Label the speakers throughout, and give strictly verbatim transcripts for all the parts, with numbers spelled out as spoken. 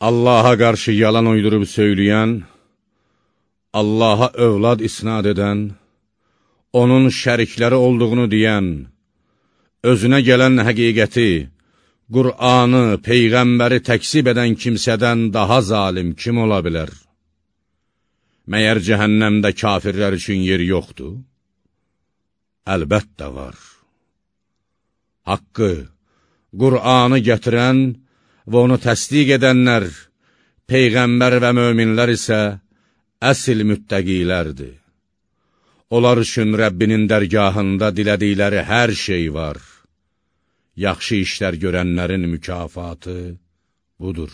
Speaker 1: Allaha qarşı yalan uydurub söyləyən, Allaha övlad isnad edən, onun şərikləri olduğunu deyən, özünə gələn həqiqəti, Qur'anı, Peyğəmbəri təksib edən kimsədən daha zalim kim ola bilər? Məyər cəhənnəmdə kafirlər üçün yer yoxdur? Əlbəttə var. Haqqı, Qur'anı gətirən və onu təsdiq edənlər, Peyğəmbər və möminlər isə əsl müttəqilərdir. Onlar üçün Rəbbinin dərgahında dilədikləri hər şey var. Yaxşı işlər görənlərin mükafatı budur.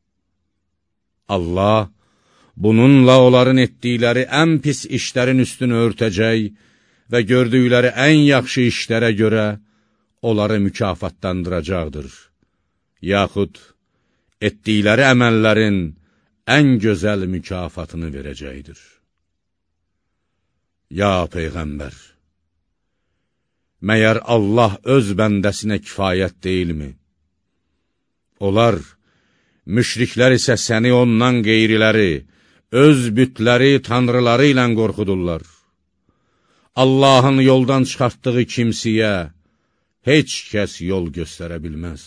Speaker 1: Allah bununla onların etdikləri ən pis işlərin üstünü örtəcək və gördükləri ən yaxşı işlərə görə onları mükafatlandıracaqdır. Yaxud etdikləri əməllərin ən gözəl mükafatını verəcəkdir. Ya Peyğəmbər, məyər Allah öz bəndəsinə kifayət deyilmi? Onlar, müşriklər isə səni ondan qeyriləri, öz bütləri, tanrıları ilə qorxudurlar. Allahın yoldan çıxartdığı kimsiyə heç kəs yol göstərə bilməz.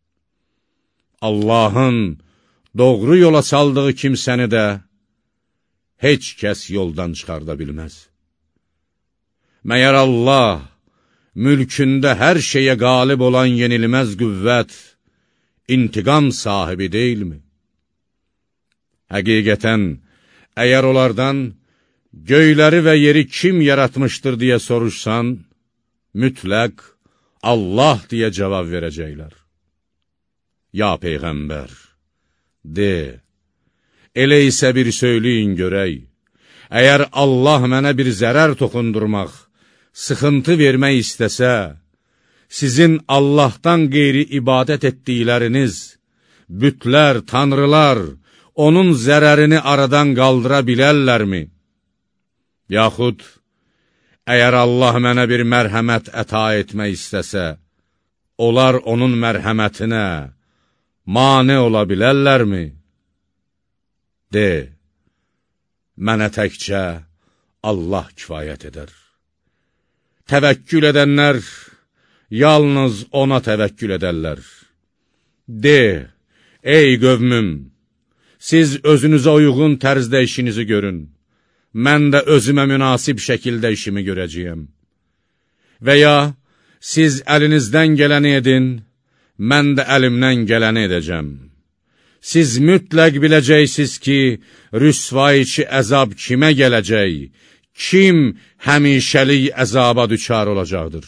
Speaker 1: Allahın doğru yola saldığı kimsəni də heç kəs yoldan çıxarda bilməz. Məyər Allah, mülkündə hər şeyə qalib olan yenilməz qüvvət, intiqam sahibi deyilmi? Həqiqətən, əgər onlardan göyləri və yeri kim yaratmışdır deyə soruşsan, mütləq Allah deyə cavab verəcəklər. Ya Peyğəmbər, de, elə isə bir söyləyin görək, əgər Allah mənə bir zərər toxundurmaq, sıxıntı vermək istəsə, sizin Allahdan qeyri ibadət etdikləriniz, bütlər, tanrılar, onun zərərini aradan qaldıra bilərlərmi? Yaxud, əgər Allah mənə bir mərhəmət əta etmək istəsə, onlar onun mərhəmətinə mane ola bilərlərmi? De, mənə təkcə Allah kifayət edər. Təvəkkül edənlər yalnız ona təvəkkül edərlər. De, ey qövmüm, siz özünüzə uyğun tərzdə işinizi görün, mən də özümə münasib şəkildə işimi görəcəyəm. Və ya, siz əlinizdən gələni edin, mən də əlimdən gələni edəcəm. Siz mütləq biləcəksiniz ki, rüsvayçı əzab kimə gələcək, kim həmişəlik əzaba düçar olacaqdır?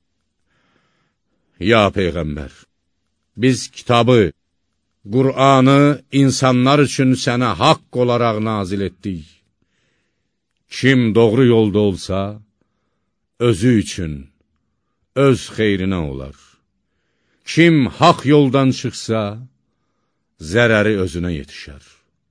Speaker 1: Ya Peyğəmbər, biz kitabı, Qur'anı insanlar üçün sənə haqq olaraq nazil etdik. Kim doğru yolda olsa, özü üçün, öz xeyrinə olar. Kim haqq yoldan çıxsa, zərəri özünə yetişər.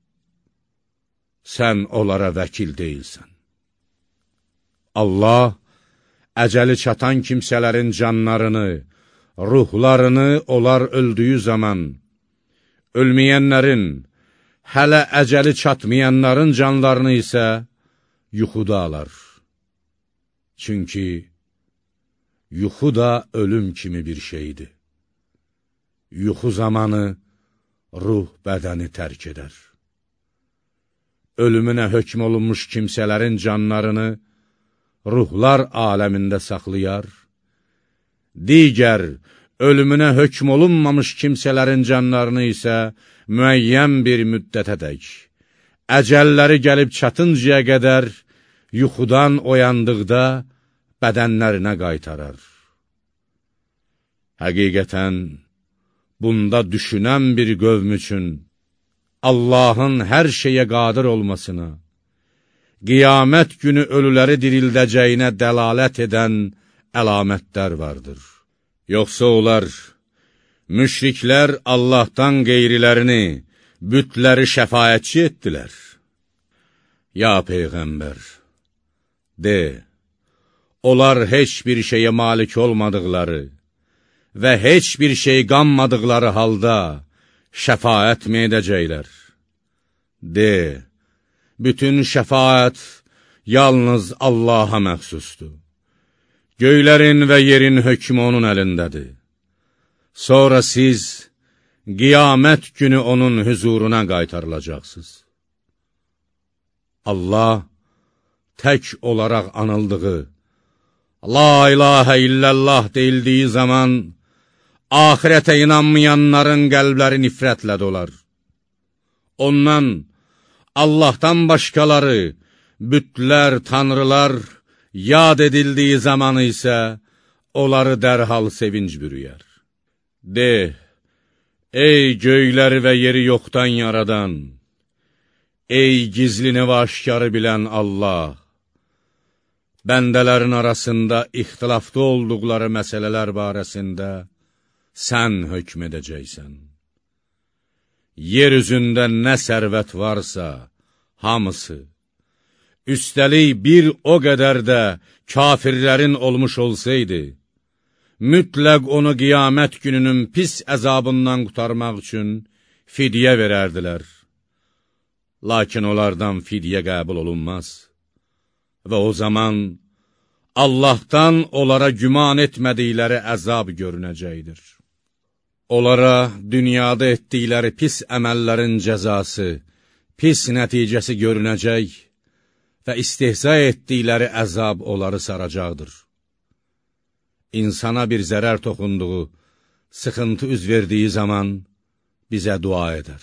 Speaker 1: Sən onlara vəkil deyilsən. Allah, əcəli çatan kimsələrin canlarını, ruhlarını onlar öldüyü zaman, ölməyənlərin, hələ əcəli çatmayanların canlarını isə yuxuda alar. Çünki yuxu da ölüm kimi bir şeydir. Yuxu zamanı ruh bədəni tərk edər. Ölümünə hökm olunmuş kimsələrin canlarını ruhlar aləmində saxlayar, digər ölümünə hökm olunmamış kimsələrin canlarını isə müəyyən bir müddətədək, əcəlləri gəlib çatıncaya qədər yuxudan oyandıqda bədənlərinə qaytarar. Həqiqətən, bunda düşünən bir qövm üçün Allahın hər şeyə qadir olmasına, qiyamət günü ölüləri dirildəcəyinə dəlalət edən əlamətlər vardır. Yoxsa onlar, müşriklər Allahdan qeyrilərini, bütləri şəfaətçi etdilər. Ya Peyğəmbər, de, onlar heç bir şeyə malik olmadıqları və heç bir şey qanmadıqları halda şəfaət mi edəcəklər? De, bütün şəfaət yalnız Allaha məxsusdur. Göylərin və yerin hökmü onun əlindədir. Sonra siz qiyamət günü onun hüzuruna qaytarılacaqsınız. Allah tək olaraq anıldığı, La ilahə illallah deyildiyi zaman, ahirətə inanmayanların qəlbləri nifrətlə dolar. Ondan, Allahdan başqaları, bütlər, tanrılar, yad edildiyi zamanı isə onları dərhal sevinc bürüyər. De, ey göyləri və yeri yoxdan yaradan, ey gizlini və aşkarı bilən Allah, bəndələrin arasında ixtilafda olduqları məsələlər barəsində sən hökm edəcəksən. Yer üzündə nə sərvət varsa, hamısı, üstəlik bir o qədər də kafirlərin olmuş olsaydı, mütləq onu qiyamət gününün pis əzabından qutarmaq üçün fidyə verərdilər. Lakin onlardan fidyə qəbul olunmaz. Və o zaman Allahdan onlara güman etmədikləri əzab görünəcəkdir. Onlara dünyada etdikləri pis əməllərin cəzası, pis nəticəsi görünəcək və istehza etdikləri əzab onları saracaqdır. İnsana bir zərər toxunduğu, sıxıntı üz verdiyi zaman bizə dua edər.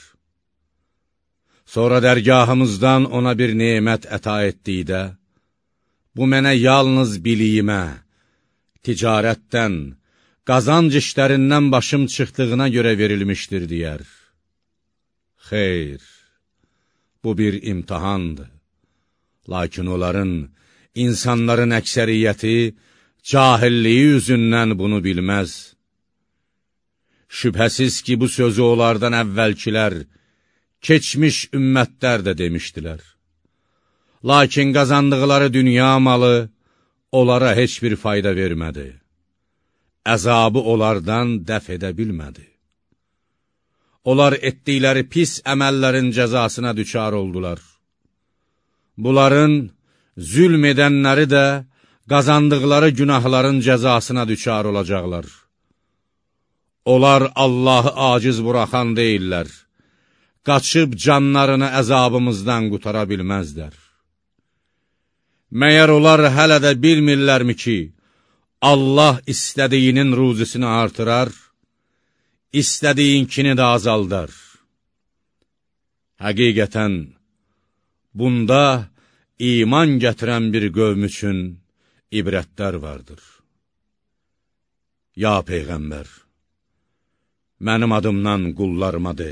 Speaker 1: Sonra dərgahımızdan ona bir nemət əta etdikdə, bu mənə yalnız biliyimə, ticarətdən, qazanc işlərindən başım çıxdığına görə verilmişdir, deyər. Xeyr, bu bir imtihandır. Lakin onların, insanların əksəriyyəti, cahilliyi üzündən bunu bilməz. Şübhəsiz ki, bu sözü onlardan əvvəlkilər, keçmiş ümmətlər də demişdilər. Lakin qazandıqları dünya malı onlara heç bir fayda vermədi. Əzabı onlardan dəf edə bilmədi. Onlar etdikləri pis əməllərin cəzasına düçar oldular. Bunların zülm edənləri də qazandıqları günahların cəzasına düçar olacaqlar. Onlar Allahı aciz buraxan deyirlər. Qaçıb canlarını əzabımızdan qutara bilməzlər. Məyər onlar hələ də bilmirlərmi ki, Allah istədiyinin ruzisini artırar, istədiyinkini də azaldar. Həqiqətən, bunda iman gətirən bir qövm üçün ibrətlər vardır. Ya Peyğəmbər, mənim adımdan qullarıma de.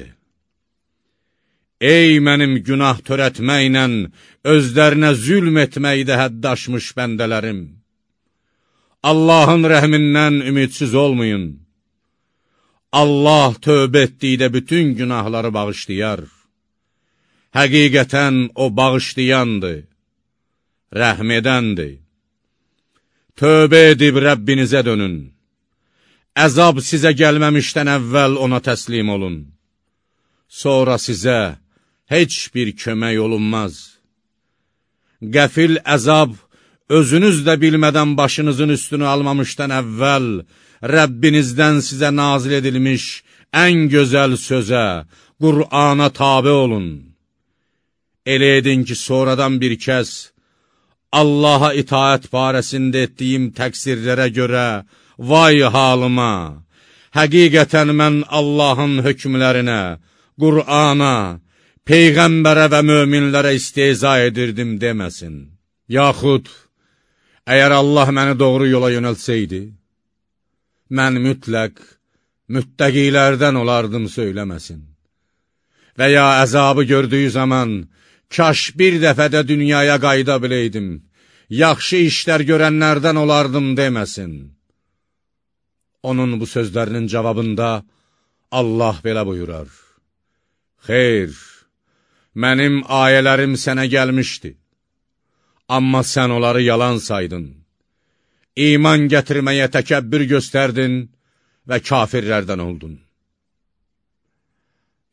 Speaker 1: Ey mənim günah törətməklə, özlərinə zülm etməkdə həddaşmış bəndələrim! Allahın rəhmindən ümidsiz olmayın. Allah tövbə etdikdə bütün günahları bağışlayar. Həqiqətən o bağışlayandır, rəhm edəndir. Tövbə edib Rəbbinizə dönün. Əzab sizə gəlməmişdən əvvəl ona təslim olun. Sonra sizə heç bir kömək olunmaz. Qəfil əzab, özünüz də bilmədən başınızın üstünü almamışdan əvvəl, Rəbbinizdən sizə nazil edilmiş ən gözəl sözə, Qur'ana tabe olun. Elə edin ki, sonradan bir kəs, Allaha itaət barəsində etdiyim təqsirlərə görə, vay halıma, həqiqətən mən Allahın hökmlərinə, Qur'ana, Peyğəmbərə və möminlərə istehza edirdim deməsin. Yaxud, əgər Allah məni doğru yola yönəlsəydi, mən mütləq, müttəqilərdən olardım söyləməsin. Və ya əzabı gördüyü zaman, kaş bir dəfədə dünyaya qayda biləydim, yaxşı işlər görənlərdən olardım deməsin. Onun bu sözlərinin cavabında Allah belə buyurar. Xeyr, mənim ayələrim sənə gəlmişdi, amma sən onları yalan saydın. İman gətirməyə təkəbbür göstərdin və kafirlərdən oldun.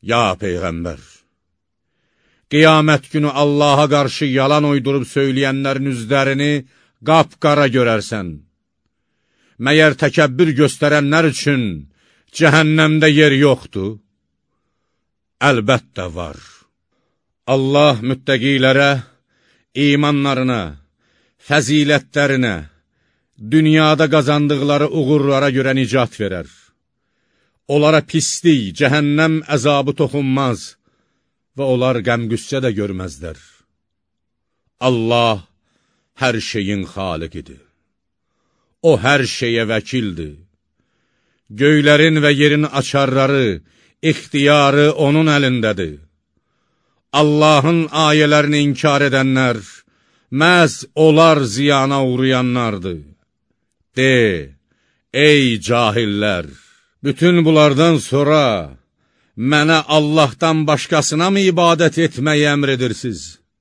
Speaker 1: Ya Peyğəmbər, qiyamət günü Allaha qarşı yalan uydurub söyləyənlərin üzlərini qapqara görərsən. Məyər təkəbbür göstərənlər üçün cəhənnəmdə yer yoxdur? Əlbəttə var. Allah müttəqilərə, imanlarına, fəzilətlərinə, dünyada qazandıqları uğurlara görə nicat verər. Onlara pislik, cəhənnəm əzabı toxunmaz və onlar qəm-qüssə də görməzlər. Allah hər şeyin xaliqidir. O hər şeyə vəkildir. Göylərin və yerin açarları, ixtiyarı onun əlindədir. Allahın ayələrini inkar edənlər, məhz onlar ziyana uğrayanlardır. De, ey cahillər, bütün bunlardan sonra mənə Allahdan başqasına mı ibadət etməyi əmr edirsiniz?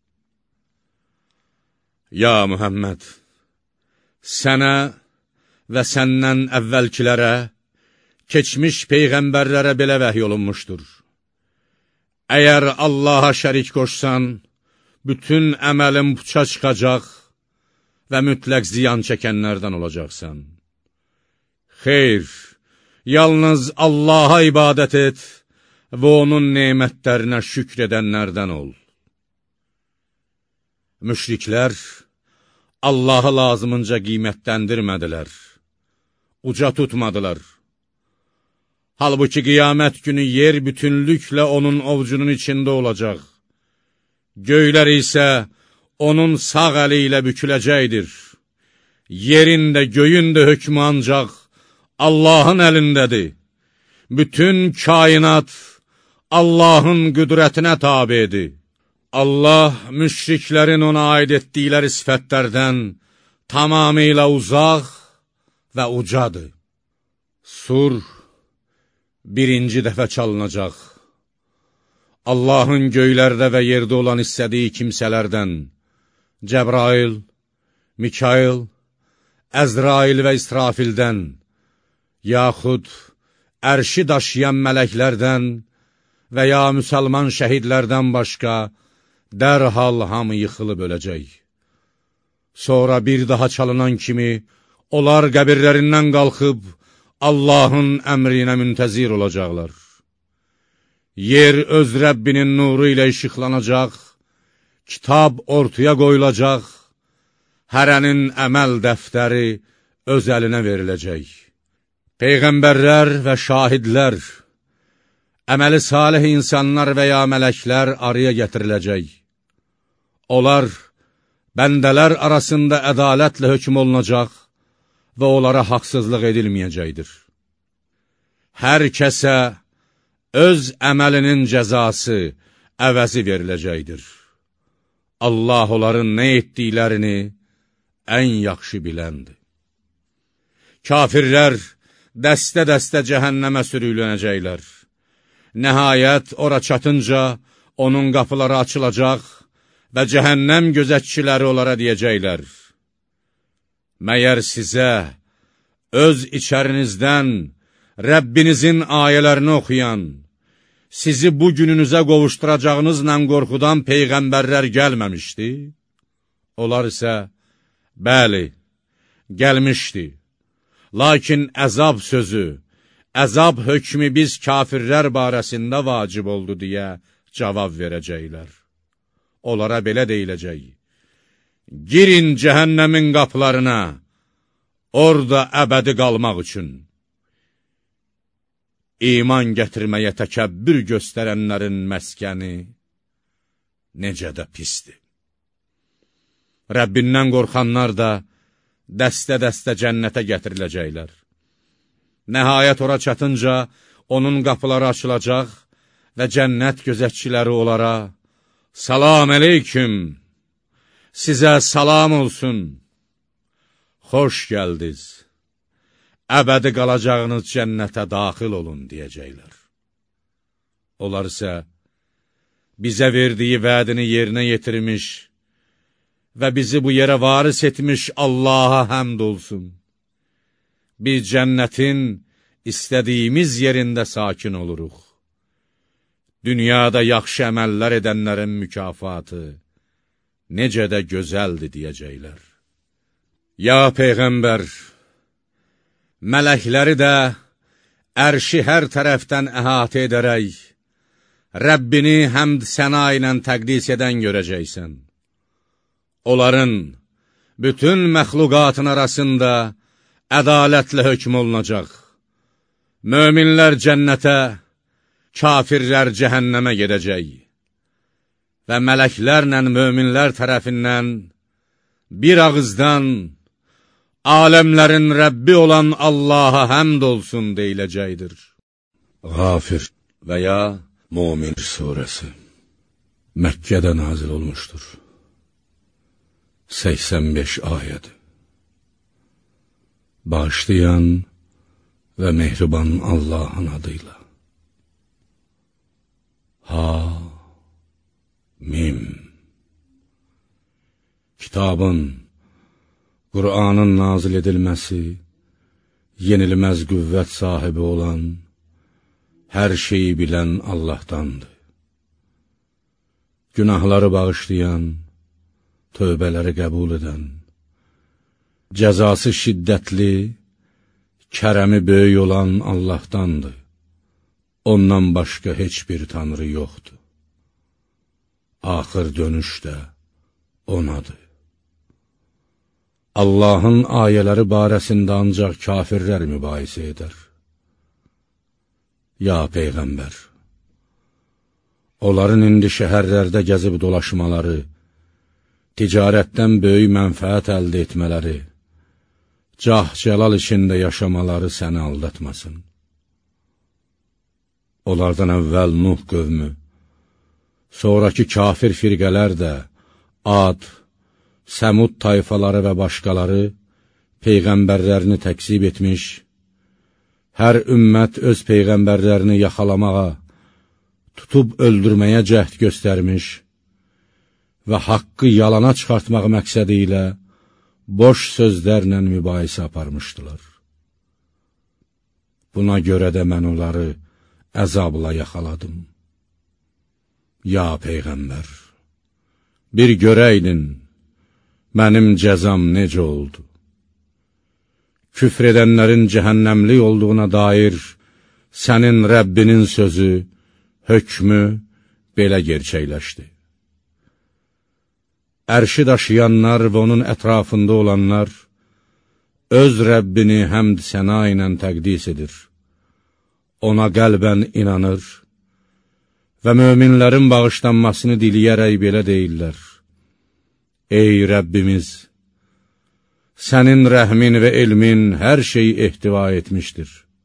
Speaker 1: Ya Muhammed, sənə və səndən əvvəlkilərə, keçmiş peyğəmbərlərə belə vəhy olunmuşdur. Əgər Allaha şərik qoşsan, bütün əməlin puça çıxacaq və mütləq ziyan çəkənlərdən olacaqsan. Xeyr, yalnız Allaha ibadət et və onun nemətlərinə şükr edənlərdən ol. Müşriklər Allahı lazımınca qiymətləndirmədilər, uca tutmadılar. Halbuki qiyamət günü yer bütünlüklə onun ovcunun içində olacaq. Göylər isə onun sağ əli ilə büküləcəkdir. Yerin də, göyün də hökmü ancaq Allahın əlindədir. Bütün kainat Allahın qüdrətinə tabidir. Allah müşriklərin ona aid etdikləri sifətlərdən tamamilə uzaq və ucadır. Sur birinci dəfə çalınacaq. Allahın göylərdə və yerdə olan istədiyi kimsələrdən Cəbrail, Mikail, Əzrail və İsrafildən, yaxud ərşi daşıyan mələklərdən və ya müsəlman şəhidlərdən başqa dərhal hamı yıxılıb öləcək. Sonra bir daha çalınan kimi onlar qəbirlərindən qalxıb Allahın əmrinə müntəzir olacaqlar. Yer öz Rəbbinin nuru ilə işıqlanacaq, kitab ortaya qoyulacaq, hərənin əməl dəftəri öz əlinə veriləcək. Peyğəmbərlər və şahidlər, əməli salih insanlar və ya mələklər araya gətiriləcək. Onlar bəndələr arasında ədalətlə hökm olunacaq və onlara haqsızlıq edilməyəcəkdir. Hər kəsə öz əməlinin cəzası, əvəzi veriləcəkdir. Allah onların nə etdiklərini ən yaxşı biləndir. Kafirlər dəstə-dəstə cəhənnəmə sürüklənəcəklər. Nəhayət, ora çatınca onun qapıları açılacaq və cəhənnəm gözətçiləri onlara deyəcəklər: Məyər sizə öz içərinizdən Rəbbinizin ayələrini oxuyan, sizi bu gününüzə qovuşturacağınızla qorxudan peyğəmbərlər gəlməmişdi? Onlar isə, bəli, gəlmişdi. Lakin əzab sözü, əzab hökmü biz kafirlər barəsində vacib oldu deyə cavab verəcəklər. Onlara belə deyiləcək: Girin cəhənnəmin qapılarına, orada əbədi qalmaq üçün. İman gətirməyə təkəbbür göstərənlərin məskəni necə də pisdir. Rəbbindən qorxanlar da dəstə-dəstə cənnətə gətiriləcəklər. Nəhayət ora çatınca onun qapıları açılacaq və cənnət gözətçiləri onlara: Salam əleyküm, sizə salam olsun, xoş gəldiniz, əbədi qalacağınız cənnətə daxil olun deyəcəklər. Onlar isə bizə verdiyi vədini yerinə yetirmiş və bizi bu yerə varis etmiş Allaha həmd olsun. Biz cənnətin istədiyimiz yerində sakin oluruq. dünyada yaxşı əməllər edənlərin mükafatı necə də gözəldir deyəcəklər. Ya Peyğəmbər, mələkləri də ərşi hər tərəfdən əhatə edərək, Rəbbini həmd səna ilə təqdis edən görəcəksən. Onların bütün məxluqatın arasında ədalətlə hökm olunacaq. Möminlər cənnətə, kafirlər cəhənnəmə gedəcək və mələklərlə möminlər tərəfindən bir ağızdan aləmlərin Rəbbi olan Allaha həmd olsun deyiləcəkdir. Qafir və ya Mömin surəsi Məkkədə nazil olmuşdur. səksən beş ayəd. Bağışlayan və mehriban Allahın adıyla. Ha Mim. Kitabın, Qur'anın nazil edilməsi, yenilməz qüvvət sahibi olan, hər şeyi bilən Allahdandır. Günahları bağışlayan, tövbələri qəbul edən, cəzası şiddətli, kərəmi böyük olan Allahdandır. Ondan başqa heç bir tanrı yoxdur. Axır dönüş də onadır. Allahın ayələri barəsində ancaq kafirlər mübahisə edər. Ya Peyğəmbər, onların indi şəhərlərdə gəzib dolaşmaları, ticarətdən böyük mənfəət əldə etmələri, cah-cəlal içində yaşamaları səni aldatmasın. Onlardan əvvəl Nuh qövmü, sonraki kafir firqələr də Ad, Səmud tayfaları və başqaları peyğəmbərlərini təksib etmiş, hər ümmət öz peyğəmbərlərini yaxalamağa, tutub öldürməyə cəhd göstərmiş və haqqı yalana çıxartmaq məqsədi ilə boş sözlərlə mübahisə aparmışdılar. Buna görə də mən onları əzabla yaxaladım. Ya Peyğəmbər, bir görəydin, mənim cəzam necə oldu? Küfr edənlərin cəhənnəmli olduğuna dair sənin Rəbbinin sözü, hökmü belə gerçəkləşdi. Ərşi daşıyanlar və onun ətrafında olanlar öz Rəbbini həmd səna ilə təqdis edir. Ona qəlbən inanır və möminlərin bağışlanmasını diliyərək belə deyirlər. Ey Rəbbimiz! Sənin rəhmin və elmin hər şeyi ehtiva etmişdir.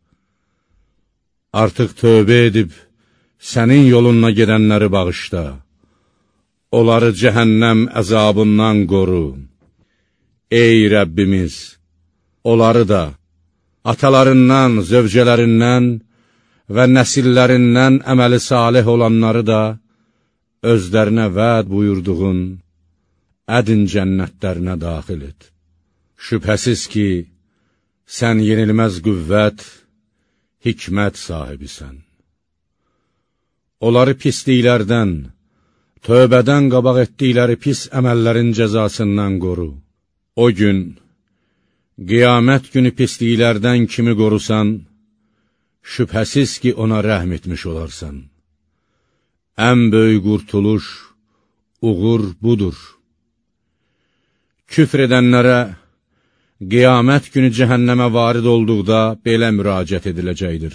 Speaker 1: Artıq tövbə edib, sənin yolunla gedənləri bağışla. Onları cəhənnəm əzabından qoru. Ey Rəbbimiz! Onları da, atalarından, zövcələrindən və nəsillərindən əməli salih olanları da, özlərinə vəd buyurduğun ədin cənnətlərinə daxil et. Şübhəsiz ki, sən yenilməz qüvvət, hikmət sahibisən. Onları pisliklərdən, tövbədən qabaq etdikləri pis əməllərin cəzasından qoru. O gün, qiyamət günü pisliklərdən kimi qorusan, şübhəsiz ki, ona rəhm etmiş olarsan. Ən böyük qurtuluş, uğur budur. Küfr edənlərə, qiyamət günü cəhənnəmə varid olduqda belə müraciət ediləcəkdir.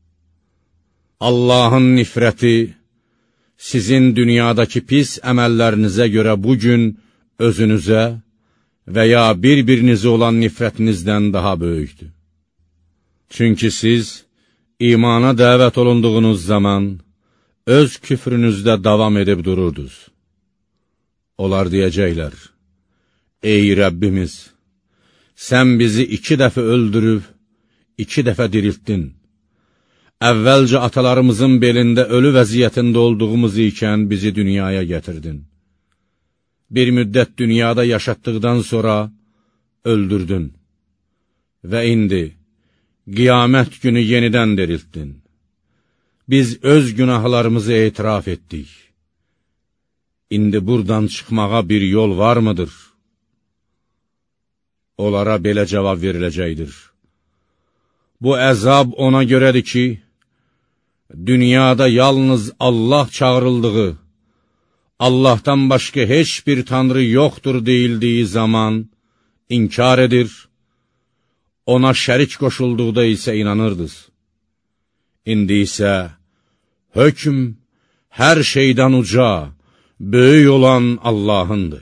Speaker 1: Allahın nifrəti sizin dünyadakı pis əməllərinizə görə bugün özünüzə və ya bir-birinizə olan nifrətinizdən daha böyükdür. Çünki siz imana dəvət olunduğunuz zaman öz küfrünüzdə davam edib dururdunuz. Onlar deyəcəklər, ey Rəbbimiz, sən bizi iki dəfə öldürüb, iki dəfə diriltdin. Əvvəlcə atalarımızın belində ölü vəziyyətində olduğumuz ikən bizi dünyaya gətirdin. Bir müddət dünyada yaşatdıqdan sonra öldürdün və indi qiyamət günü yenidən diriltdin. biz öz günahlarımızı etiraf etdik. İndi buradan çıxmağa bir yol var mıdır? Onlara belə cavab veriləcəkdir. Bu əzab ona görədir ki, dünyada yalnız Allah çağırıldığı, Allahdan başqa heç bir tanrı yoxdur deyildiyi zaman inkar edir, ona şərik qoşulduqda isə inanırdınız. İndi isə hökm hər şeydən uca, böyük olan Allahındır.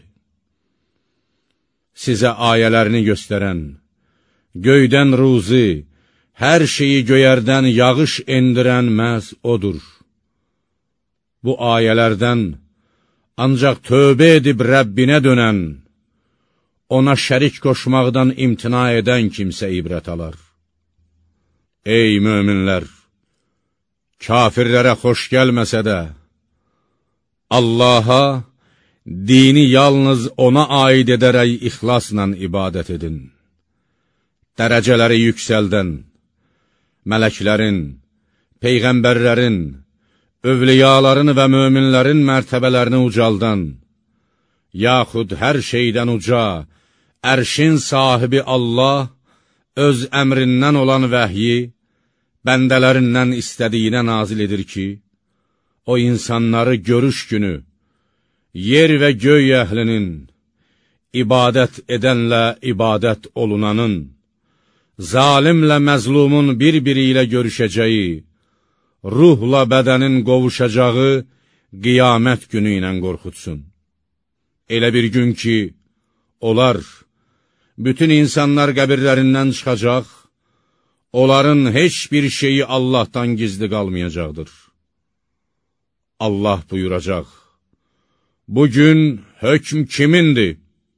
Speaker 1: Sizə ayələrini göstərən, göydən ruzi, hər şeyi göyərdən yağış endirən məhz odur. Bu ayələrdən ancaq tövbə edib Rəbbinə dönən, ona şərik qoşmaqdan imtina edən kimsə ibrət alar. Ey möminlər! Kafirlərə xoş gəlməsə də, Allaha, dini yalnız ona aid edərək ixlasla ibadət edin. Dərəcələri yüksəldən, mələklərin, peyğəmbərlərin, övliyaların və möminlərin mərtəbələrini ucaldan, yaxud hər şeydən uca, ərşin sahibi Allah öz əmrindən olan vəhyi, bəndələrindən istədiyinə nazil edir ki, o insanları görüş günü, yer və göy əhlinin, ibadət edənlə ibadət olunanın, zalimlə məzlumun bir-biri ilə görüşəcəyi, ruhla bədənin qovuşacağı qiyamət günü ilə qorxutsun. Elə bir gün ki, onlar, bütün insanlar qəbirlərindən çıxacaq, onların heç bir şeyi Allahdan gizli qalmayacaqdır. Allah buyuracaq, bugün hökm kimindir?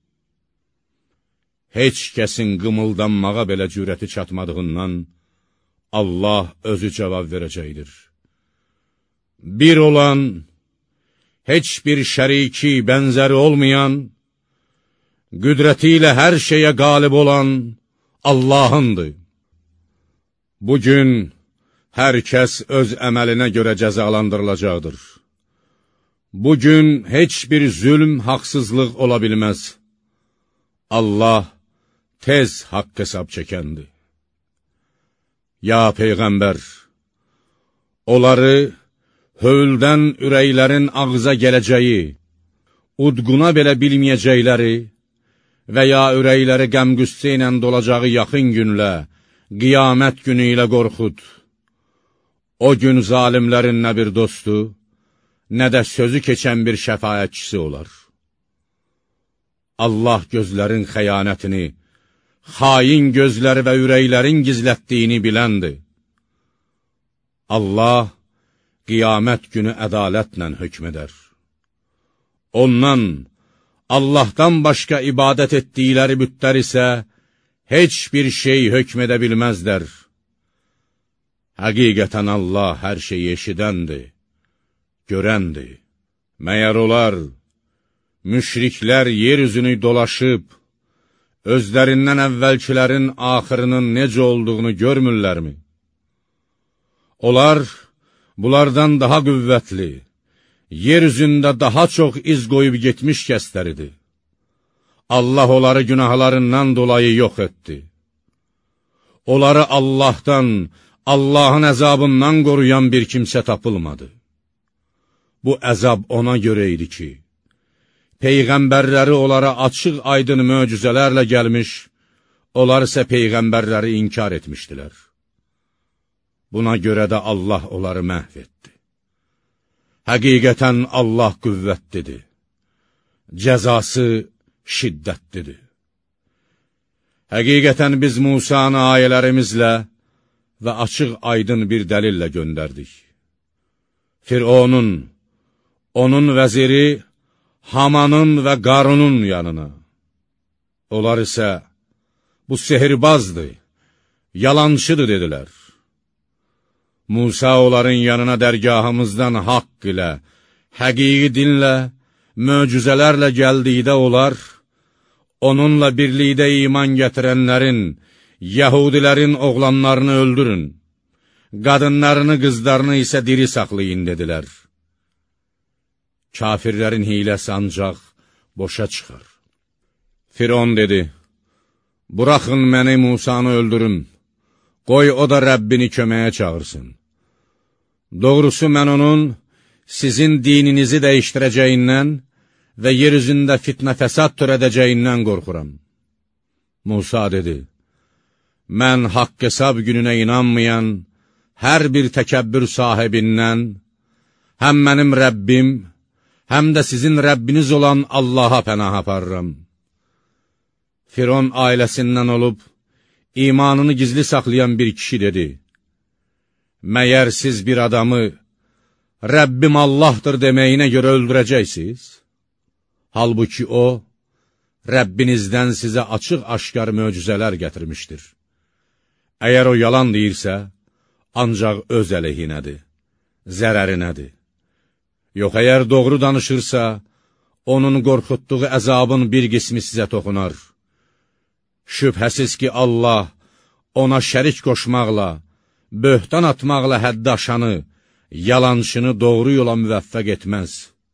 Speaker 1: Heç kəsin qımıldanmağa belə cürəti çatmadığından Allah özü cavab verəcəkdir. Bir olan, heç bir şəriki, bənzəri olmayan, qüdrəti ilə hər şeyə qalib olan Allahındır. Bugün hər kəs öz əməlinə görə cəzalandırılacaqdır. Bugün heç bir zülm, haqsızlıq ola bilməz. Allah tez haqq hesab çəkəndir. Ya Peyğəmbər, onları hövldən ürəklərin ağıza gələcəyi, udquna belə bilməyəcəkləri və ya ürəkləri qəm-qüssə ilə dolacağı yaxın günlə, qiyamət günü ilə qorxud. O gün zalimlərin nə bir dostu, nə də sözü keçən bir şəfaətçisi olar. Allah gözlərin xəyanətini, xain gözləri və ürəklərin gizlətdiyini biləndir. Allah qiyamət günü ədalətlə hökm edər. Ondan, Allahdan başqa ibadət etdikləri bütlər isə heç bir şey hökm edə bilməzlər. Həqiqətən Allah hər şeyi eşidəndir, görəndir. Məyər olar, müşriklər yer üzünü dolaşıb, özlərindən əvvəlkilərin axırının necə olduğunu görmürlərmi? Onlar, bunlardan daha qüvvətli, yer üzündə daha çox iz qoyub getmiş kəsləridir. Allah onları günahlarından dolayı yox etdi. Onları Allahdan, Allahın əzabından qoruyan bir kimsə tapılmadı. Bu əzab ona görə idi ki, Peyğəmbərləri onlara açıq aydın möcüzələrlə gəlmiş, onlar isə Peyğəmbərləri inkar etmişdilər. Buna görə də Allah onları məhv etdi. Həqiqətən Allah qüvvətlidir, cəzası şiddətlidir. Həqiqətən biz Musanı ayələrimizlə və açıq aydın bir dəlillə göndərdik. Fironun, onun vəziri Hamanın və Qarunun yanına. Onlar isə, bu sehirbazdır, yalançıdır dedilər. Musa onların yanına dərgahımızdan haqq ilə, həqiqi dinlə, möcüzələrlə gəldikdə onlar, onunla birlikdə iman gətirənlərin, Yəhudilərin oğlanlarını öldürün qadınlarını, qızlarını isə diri saxlayın, dedilər. Kafirlərin hiləsi ancaq boşa çıxar. Firon dedi, buraxın məni, Musanı öldürün, qoy o da Rəbbini köməyə çağırsın. Doğrusu mən onun sizin dininizi dəyişdirəcəyindən və yer üzündə fitnə fəsad törədəcəyindən qorxuram. Musa dedi, mən haqq hesab gününə inanmayan hər bir təkəbbür sahibindən həm mənim Rəbbim, həm də sizin Rəbbiniz olan Allaha pənah aparıram. Firon ailəsindən olub, imanını gizli saxlayan bir kişi dedi, məyər siz bir adamı Rəbbim Allahdır deməyinə görə öldürəcəksiniz? Halbuki o, Rəbbinizdən sizə açıq-aşkar möcüzələr gətirmişdir. Əgər o yalan deyirsə, ancaq öz əleyhinədir, zərərinədir. Yox, əgər doğru danışırsa, onun qorxutduğu əzabın bir qismi sizə toxunar. Şübhəsiz ki, Allah ona şərik qoşmaqla, böhtan atmaqla həddi aşanı, yalançını doğru yola müvəffəq etməz.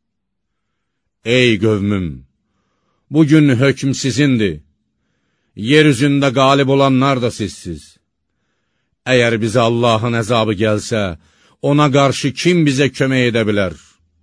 Speaker 1: Ey qövmüm! Bugün hökm sizindir. Yer üzündə qalib olanlar da sizsiz. Əgər bizə Allahın əzabı gəlsə, ona qarşı kim bizə kömək edə bilər?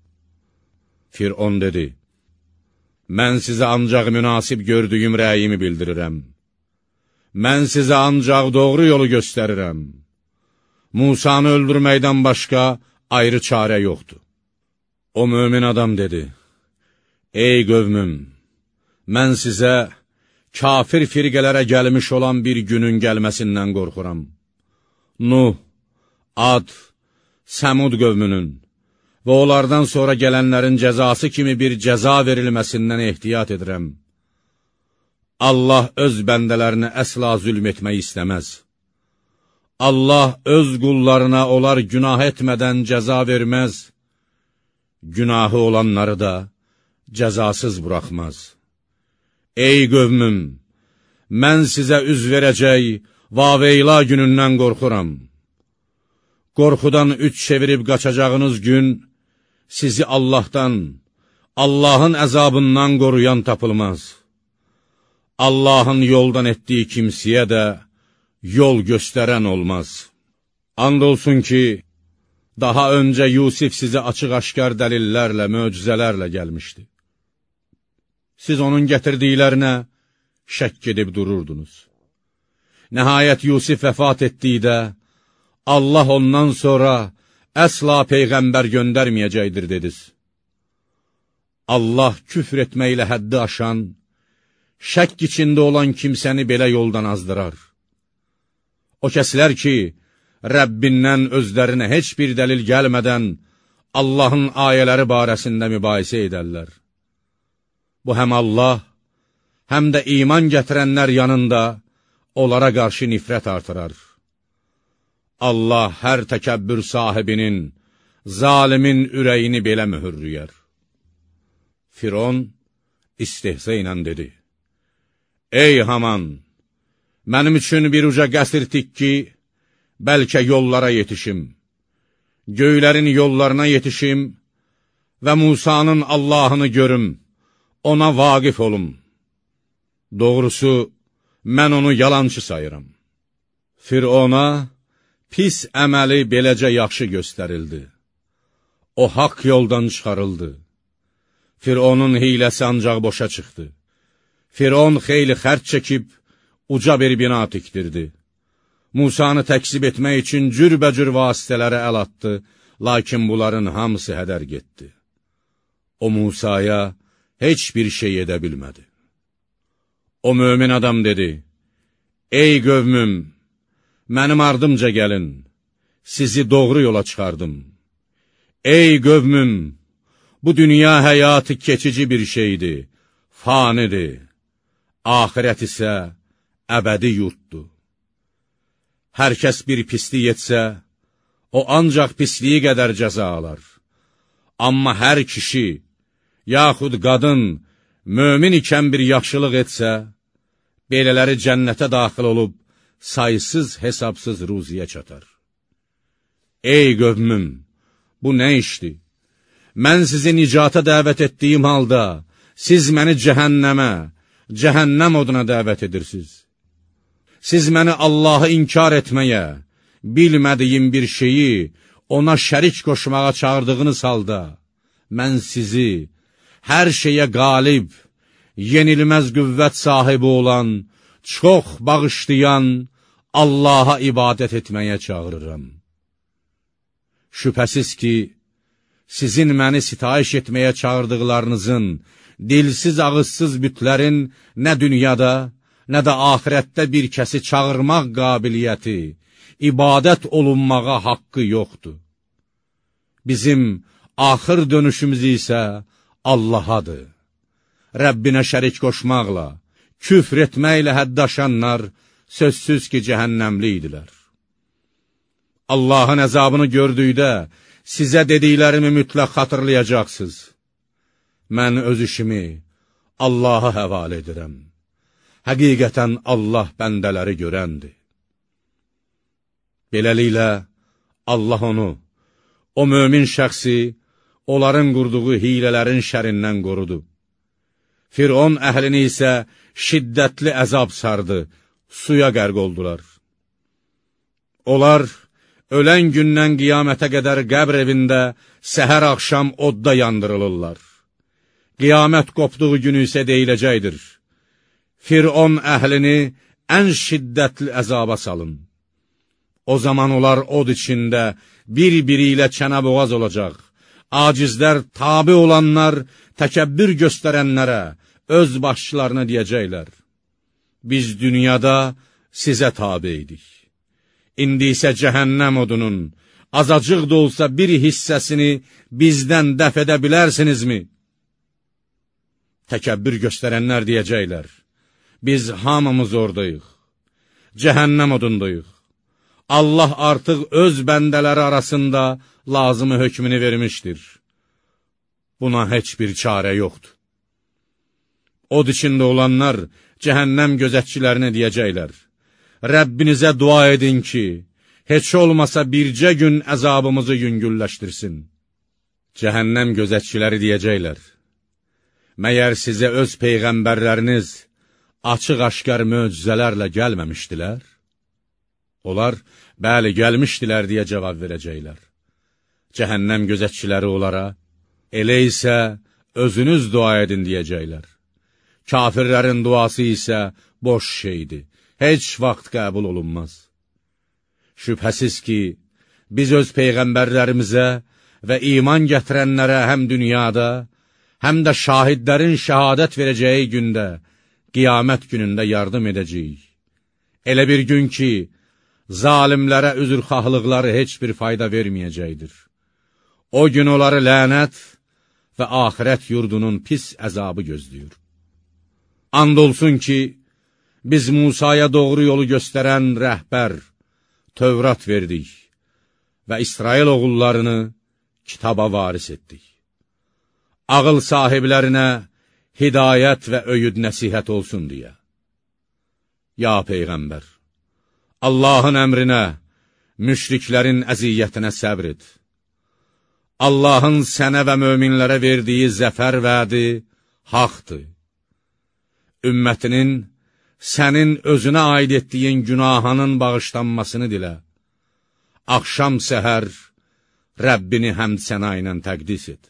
Speaker 1: Firon dedi, mən sizə ancaq münasib gördüyüm rəyimi bildirirəm. Mən sizə ancaq doğru yolu göstərirəm. Musanı öldürməkdən başqa ayrı çarə yoxdur. O mömin adam dedi, ey qövmüm, mən sizə kafir firqələrə gəlmiş olan bir günün gəlməsindən qorxuram. Nuh, Ad, Səmud qövmünün və onlardan sonra gələnlərin cəzası kimi bir cəza verilməsindən ehtiyat edirəm. Allah öz bəndələrinə əsla zülm etmək istəməz. Allah öz qullarına onlar günah etmədən cəza verməz, günahı olanları da cəzasız buraxmaz. Ey qövmüm, mən sizə üz verəcək Vaveyla günündən qorxuram. Qorxudan üç çevirib qaçacağınız gün sizi Allahdan, Allahın əzabından qoruyan tapılmaz. Allahın yoldan etdiyi kimsiyə də yol göstərən olmaz. And olsun ki, daha öncə Yusif sizə açıq-aşkar dəlillərlə, möcüzələrlə gəlmişdi. Siz onun gətirdiklərinə şəkk edib dururdunuz. Nəhayət Yusif vəfat etdikdə, Allah ondan sonra əsla peyğəmbər göndərməyəcəkdir, dediniz. Allah küfr etməklə həddi aşan, şəkk içində olan kimsəni belə yoldan azdırar. O kəslər ki, Rəbbindən özlərinə heç bir dəlil gəlmədən Allahın ayələri barəsində mübahisə edərlər. Bu həm Allah, həm də iman gətirənlər yanında onlara qarşı nifrət artırar. Allah hər təkəbbür sahibinin, zalimin ürəyini belə mühürrüyər. Firon istehza ilə dedi, ey Haman, mənim üçün bir uca qəsr tik ki, bəlkə yollara yetişim, göylərin yollarına yetişim və Musanın Allahını görüm, ona vaqif olum. Doğrusu, mən onu yalancı sayıram. Firona pis əməli beləcə yaxşı göstərildi. O haqq yoldan çıxarıldı. Fironun hiləsi ancaq boşa çıxdı. Firon xeyli xərc çəkib, uca bir bina tikdirdi. Musanı təkzib etmək üçün cürbəcür vasitələrə əl atdı, lakin bunların hamısı hədər getdi. O Musaya heç bir şey edə bilmədi. O mömin adam dedi, ey qövmüm, mənim ardımca gəlin, sizi doğru yola çıxardım. Ey qövmüm, bu dünya həyatı keçici bir şeydir, fanidir, axirət isə əbədi yurtdur. Hər kəs bir pislik etsə, o ancaq pisliyi qədər cəza alar. Amma hər kişi, yaxud qadın, mömin ikən bir yaxşılıq etsə, belələri cənnətə daxil olub, saysız hesabsız ruziyə çatar. Ey qövmüm, bu nə işdir? Mən sizi nicata dəvət etdiyim halda, siz məni cəhənnəmə, cəhənnəm oduna dəvət edirsiniz. Siz məni Allahı inkar etməyə, bilmədiyim bir şeyi ona şərik qoşmağa çağırdığınız halda, mən sizi hər şeyə qalib, yenilməz qüvvət sahibi olan, çox bağışlayan Allaha ibadət etməyə çağırıram. Şübhəsiz ki, sizin məni sitayiş etməyə çağırdıqlarınızın, dilsiz ağızsız bütlərin nə dünyada, nə də ahirətdə bir kəsi çağırmaq qabiliyyəti, ibadət olunmağa haqqı yoxdur. Bizim axır dönüşümüz isə Allahadır. Rəbbinə şərik qoşmaqla, küfr etməklə həddaşanlar sözsüz ki, cəhənnəmli idilər. Allahın əzabını gördükdə sizə dediklərimi mütləq xatırlayacaqsınız. Mən öz işimi Allaha həvalə edirəm. Həqiqətən Allah bəndələri görəndir. Beləliklə, Allah onu, o mömin şəxsi, onların qurduğu hilələrin şərindən qorudu. Firon əhlini isə şiddətli əzab sardı, suya qərq oldular. Onlar, ölən gündən qiyamətə qədər qəbr evində səhər axşam odda yandırılırlar. Qiyamət qopduğu günü isə deyiləcəkdir. Firon əhlini ən şiddətli əzaba salın. O zaman onlar od içində bir-biri ilə çənəboğaz olacaq. Acizlər, tabi olanlar, təkəbbür göstərənlərə, öz başçılarına deyəcəklər. Biz dünyada sizə tabi idik. İndi isə cəhənnəm odunun, azacıq da olsa bir hissəsini bizdən dəf edə bilərsinizmi? Təkəbbür göstərənlər deyəcəklər. Biz hamımız oradayıq. Cəhənnəm odundayıq. Allah artıq öz bəndələri arasında lazımı hökmünü vermişdir. Buna heç bir çarə yoxdur. Od içində olanlar cəhənnəm gözətçilərinə deyəcəklər. Rəbbinizə dua edin ki, heç olmasa bircə gün əzabımızı yüngülləşdirsin. Cəhənnəm gözətçiləri deyəcəklər. Məyər sizə öz peyğəmbərləriniz açıq-aşkar möcüzələrlə gəlməmişdilər? Onlar, bəli, gəlmişdilər deyə cavab verəcəklər. Cəhənnəm gözətçiləri onlara, elə isə özünüz dua edin deyəcəklər. Kafirlərin duası isə boş şeydir, heç vaxt qəbul olunmaz. Şübhəsiz ki, biz öz peyğəmbərlərimizə və iman gətirənlərə həm dünyada, həm də şahidlərin şəhadət verəcəyi gündə, qiyamət günündə yardım edəcəyik. Elə bir gün ki, zalimlərə üzrxahlıqları heç bir fayda verməyəcəkdir. O gün onları lənət və axirət yurdunun pis əzabı gözləyir. And olsun ki, biz Musaya doğru yolu göstərən rəhbər, Tövrat verdik və İsrail oğullarını kitaba varis etdik. Ağıl sahiblərinə hidayət və öyüd nəsihət olsun deyə. Ya Peyğəmbər, Allahın əmrinə, müşriklərin əziyyətinə səbr et. Allahın sənə və möminlərə verdiyi zəfər vədi haqdır. Ümmətinin sənin özünə aid etdiyin günahının bağışlanmasını dilə. Axşam səhər Rəbbini həmd sənə ilə təqdis et.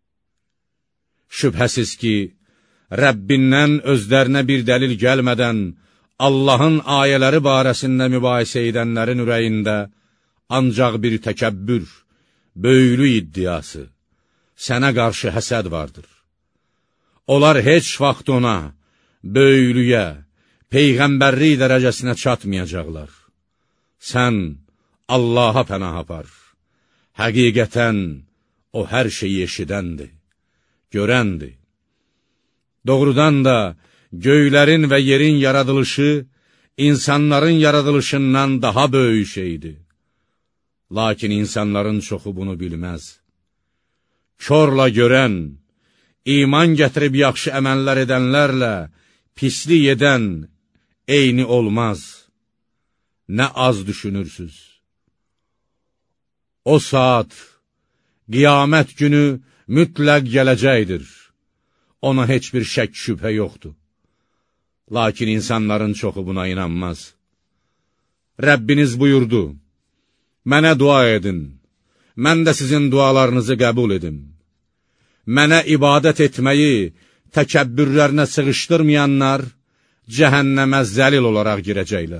Speaker 1: Şübhəsiz ki, Rəbbindən özlərinə bir dəlil gəlmədən Allahın ayələri barəsində mübahisə edənlərin ürəyində ancaq bir təkəbbür, böyüklük iddiası, sənə qarşı həsəd vardır. Onlar heç vaxt ona, böyüklüyə, peyğəmbərlik dərəcəsinə çatmayacaqlar. Sən Allaha pənah apar. Həqiqətən o hər şeyi eşidəndir, görəndir. Doğrudan da göylərin və yerin yaradılışı insanların yaradılışından daha böyük şeydir. Lakin insanların çoxu bunu bilməz. Körla görən, iman gətirib yaxşı əməllər edənlərlə pislik edən eyni olmaz. Nə az düşünürsüz. O saat, qiyamət günü mütləq gələcəkdir. Ona heç bir şək şübhə yoxdur. Lakin insanların çoxu buna inanmaz. Rəbbiniz buyurdu, mənə dua edin, mən də sizin dualarınızı qəbul edim. Mənə ibadət etməyi təkəbbürlərinə sığışdırmayanlar, cəhənnəmə zəlil olaraq girəcəklər.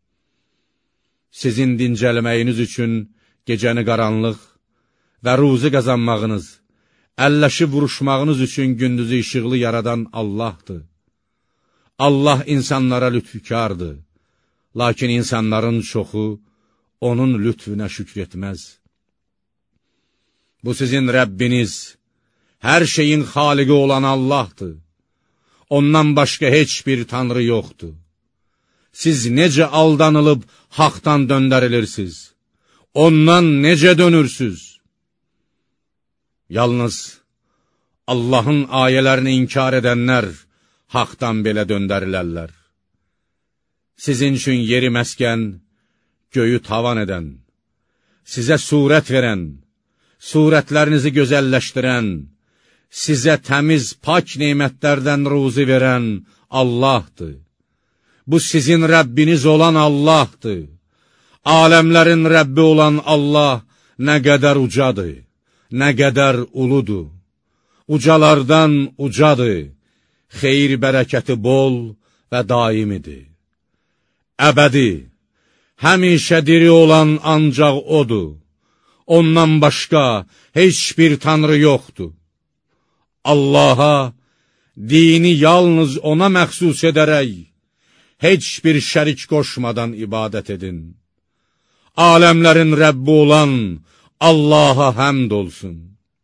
Speaker 1: Sizin dincəlməyiniz üçün gecəni qaranlıq və ruzi qazanmağınız, əlləşib vuruşmağınız üçün gündüzü işıqlı yaradan Allahdır. Allah insanlara lütfükardır, lakin insanların çoxu onun lütfüne şükür etməz. Bu sizin Rəbbiniz, hər şeyin xaliqi olan Allahdır. Ondan başqa heç bir tanrı yoxdur. Siz necə aldanılıb haqdan döndərilirsiniz? Ondan necə dönürsüz? Yalnız Allahın ayələrini inkar edənlər haqdan belə döndərilərlər. Sizin üçün yeri məskən, göyü tavan edən, sizə surət verən, surətlərinizi gözəlləşdirən, sizə təmiz, pak neymətlərdən ruzi verən Allahdır. Bu sizin Rəbbiniz olan Allahdır. Aləmlərin Rəbbi olan Allah nə qədər ucadır, nə qədər uludur. Ucalardan ucadır, xeyir bərəkəti bol və daimidir. Əbədi, həmişə diri olan ancaq odur. Ondan başqa heç bir tanrı yoxdur. Allaha, dini yalnız ona məxsus edərək, heç bir şərik qoşmadan ibadət edin. Aləmlərin Rəbbi olan Allaha həmd olsun.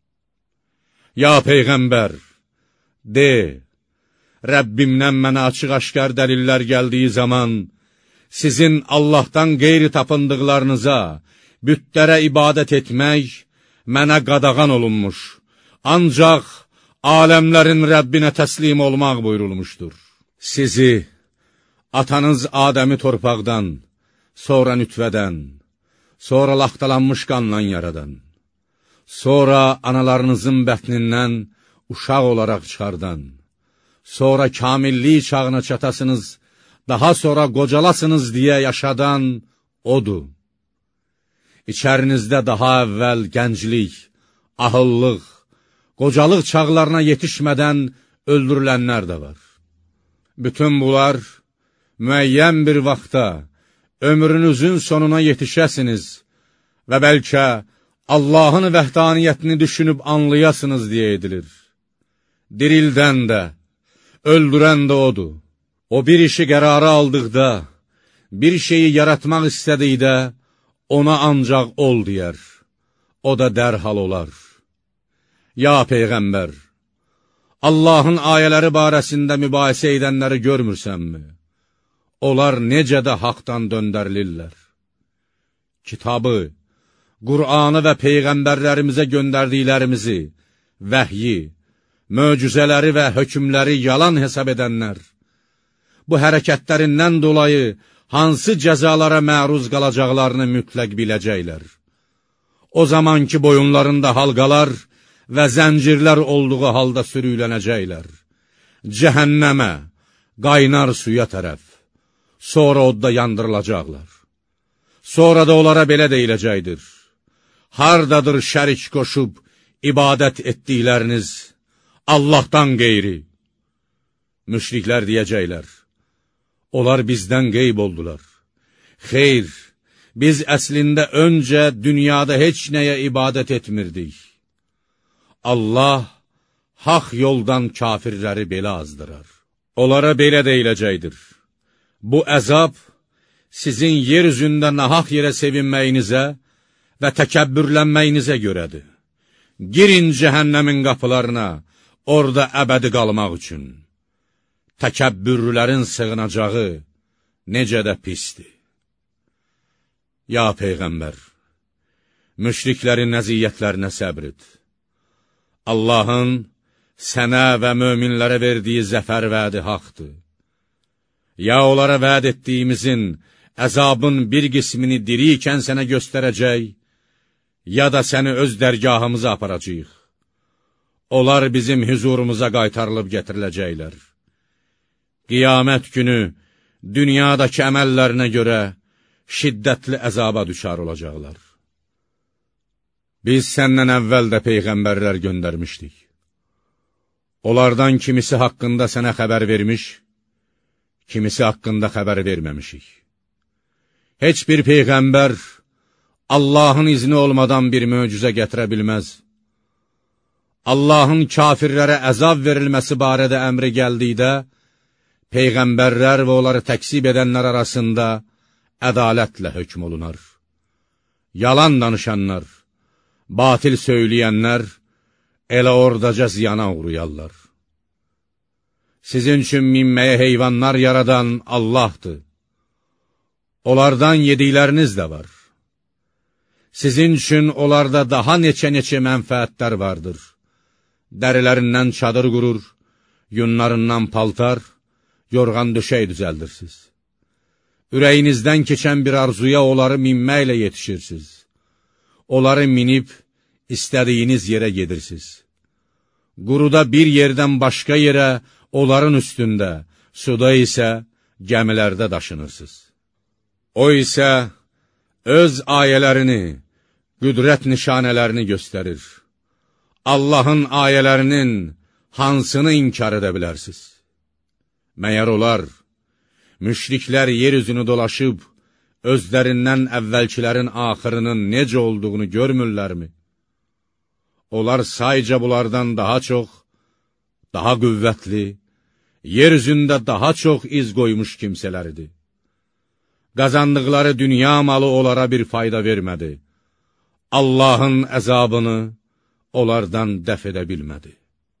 Speaker 1: Ya Peyğəmbər, de, Rəbbimdən mənə açıq-aşkar dəlillər gəldiyi zaman, sizin Allahdan qeyri tapındıqlarınıza, bütlərə ibadət etmək mənə qadağan olunmuş, ancaq aləmlərin Rəbbinə təslim olmaq buyurulmuşdur. Sizi, atanız Adəmi torpaqdan, sonra nütvədən, sonra laxtalanmış qanla yaradan, sonra analarınızın bətnindən uşaq olaraq çıxardan, sonra kamillik çağına çatasınız, daha sonra qocalasınız deyə yaşadan odur. İçərinizdə daha əvvəl gənclik, ahıllıq, qocalıq çağlarına yetişmədən öldürülənlər də var. Bütün bunlar müəyyən bir vaxtda ömrünüzün sonuna yetişəsiniz və bəlkə Allahın vəhdaniyyətini düşünüb anlayasınız deyə edilir. Dirildən də, öldürən də odur. O bir işi qərara aldıqda, bir şeyi yaratmaq istədikdə, ona ancaq ol deyər. O da dərhal olar. Ya Peyğəmbər, Allahın ayələri barəsində mübahisə edənləri görmürsənmi? Onlar necə də haqdan döndərilirlər. Kitabı, Qur'anı və Peyğəmbərlərimizə göndərdiklərimizi, vəhyi, möcüzələri və hökmləri yalan hesab edənlər, bu hərəkətlərindən dolayı hansı cəzalara məruz qalacaqlarını mütləq biləcəklər. O zaman ki, boyunlarında halqalar və zəncirlər olduğu halda sürüylənəcəklər. Cəhənnəmə, qaynar suya tərəf, sonra odda yandırılacaqlar. Sonra da onlara belə deyiləcəkdir. Hardadır şərik qoşub ibadət etdikləriniz Allahdan qeyri? Müşriklər deyəcəklər. Onlar bizdən qeyb oldular. Xeyr, biz əslində öncə dünyada heç nəyə ibadət etmirdik. Allah haq yoldan kafirləri belə azdırar. Onlara belə deyiləcəkdir. Bu əzab sizin yer üzündə nahaq yerə sevinməyinizə və təkəbbürlənməyinizə görədir. Girin cəhənnəmin qapılarına, orada əbədi qalmaq üçün. Təkəbbürlərin sığınacağı necə də pisdir. Ya Peyğəmbər, müşriklərin əziyyətlərinə səbr et. Allahın sənə və möminlərə verdiyi zəfər vədi haqdır. Ya onlara vəd etdiyimizin əzabın bir qismini diri ikən sənə göstərəcək, ya da səni öz dərgahımıza aparacağıq. Onlar bizim huzurumuza qaytarılıb gətiriləcəklər. Qiyamət günü dünyadakı əməllərinə görə şiddətli əzaba düşar olacaqlar. Biz səndən əvvəl də peyğəmbərlər göndərmişdik. Onlardan kimisi haqqında sənə xəbər vermiş, kimisi haqqında xəbər verməmişik. Heç bir peyğəmbər Allahın izni olmadan bir möcüzə gətirə bilməz. Allahın kafirlərə əzab verilməsi barədə əmri gəldikdə, peyğəmbərlər və onları təksib edənlər arasında ədalətlə hökm olunar. Yalan danışanlar, batil söyləyənlər elə oradaca ziyana uğrayarlar. Sizin üçün minməyə heyvanlar yaradan Allahdır. Onlardan yedikləriniz də var. Sizin üçün onlarda daha neçə-neçə mənfəətlər vardır. Dərilərindən çadır qurur, yunlarından paltar, yorğan döşək düzəldirsiniz. Ürəyinizdən keçən bir arzuya onları minməklə yetişirsiniz. Onları minib, istədiyiniz yerə gedirsiniz. Quruda bir yerdən başqa yerə, onların üstündə, suda isə gəmilərdə daşınırsınız. O isə öz ayələrini, qüdrət nişanələrini göstərir. Allahın ayələrinin hansını inkar edə bilərsiniz? Məyər olar, müşriklər yer üzünü dolaşıb, özlərindən əvvəlkilərin axırının necə olduğunu görmürlərmi? Onlar sayca bunlardan daha çox, daha qüvvətli, yer üzündə daha çox iz qoymuş kimsələridir. Qazandıqları dünya malı onlara bir fayda vermədi. Allahın əzabını onlardan dəf edə bilmədi.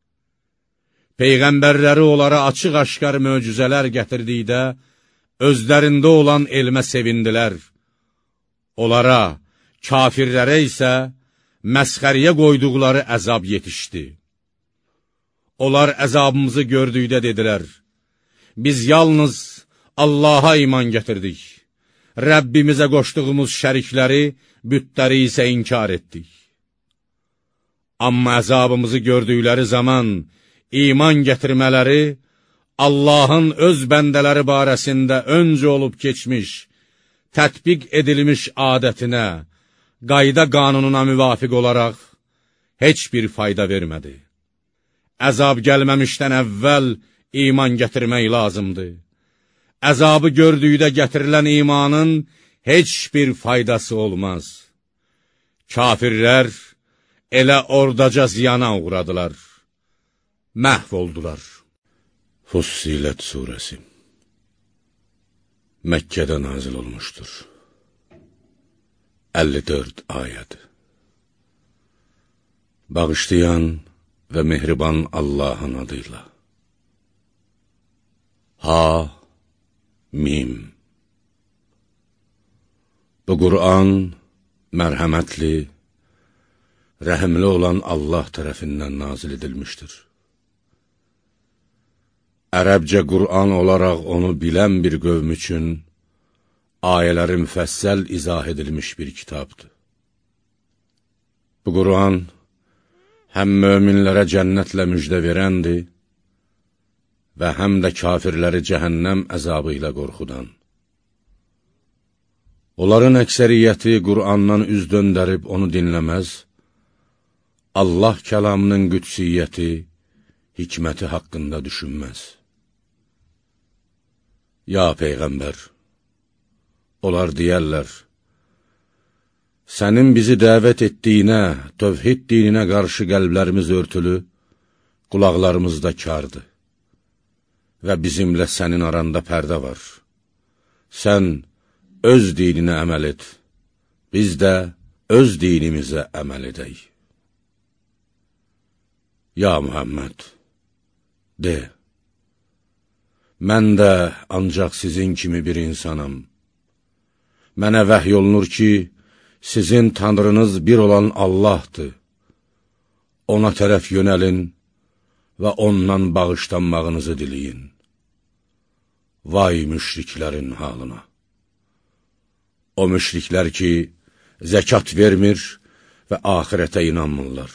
Speaker 1: Peyğəmbərləri onlara açıq-aşkar möcüzələr gətirdikdə, özlərində olan elmə sevindilər. Onlara, kafirlərə isə məsxəriyə qoyduqları əzab yetişdi. Onlar əzabımızı gördükdə dedilər, biz yalnız Allaha iman gətirdik. Rəbbimizə qoşduğumuz şərikləri, bütləri isə inkar etdik. Amma əzabımızı gördükləri zaman iman gətirmələri, Allahın öz bəndələri barəsində öncə olub keçmiş, tətbiq edilmiş adətinə, qayda qanununa müvafiq olaraq heç bir fayda vermədi. Əzab gəlməmişdən əvvəl iman gətirmək lazımdır. Əzabı gördükdə gətirilən imanın heç bir faydası olmaz. Kafirlər elə oradaca ziyana uğradılar, məhv oldular. Fussilət surəsi Məkkədə nazil olmuşdur. əlli dörd ayəd. Bağışlayan və mehriban Allahın adıyla. Ha, Mim. Bu Qur'an mərhəmətli, rəhimli olan Allah tərəfindən nazil edilmişdir. Ərəbcə Qur'an olaraq onu bilən bir qövm üçün ayələri müfəssəl izah edilmiş bir kitabdır. Bu Qur'an həm möminlərə cənnətlə müjdə verəndir və həm də kafirləri cəhənnəm əzabı ilə qorxudan. Onların əksəriyyəti Qur'andan üz döndərib onu dinləməz, Allah kəlamının qüdsiyyəti, hikməti haqqında düşünməz. Ya Peyğəmbər, onlar deyərlər, sənin bizi dəvət etdiyinə, tövhid dininə qarşı qəlblərimiz örtülü, qulaqlarımız da kardır və bizimlə sənin aranda pərdə var. Sən öz dininə əməl et, biz də öz dinimizə əməl edək. Ya Muhammed, de, mən də ancaq sizin kimi bir insanam. Mənə vəhy olunur ki, sizin Tanrınız bir olan Allahdır. Ona tərəf yönəlin və ondan bağışlanmağınızı diləyin. Vay müşriklərin halına! O müşriklər ki, zəkat vermir və axirətə inanmırlar.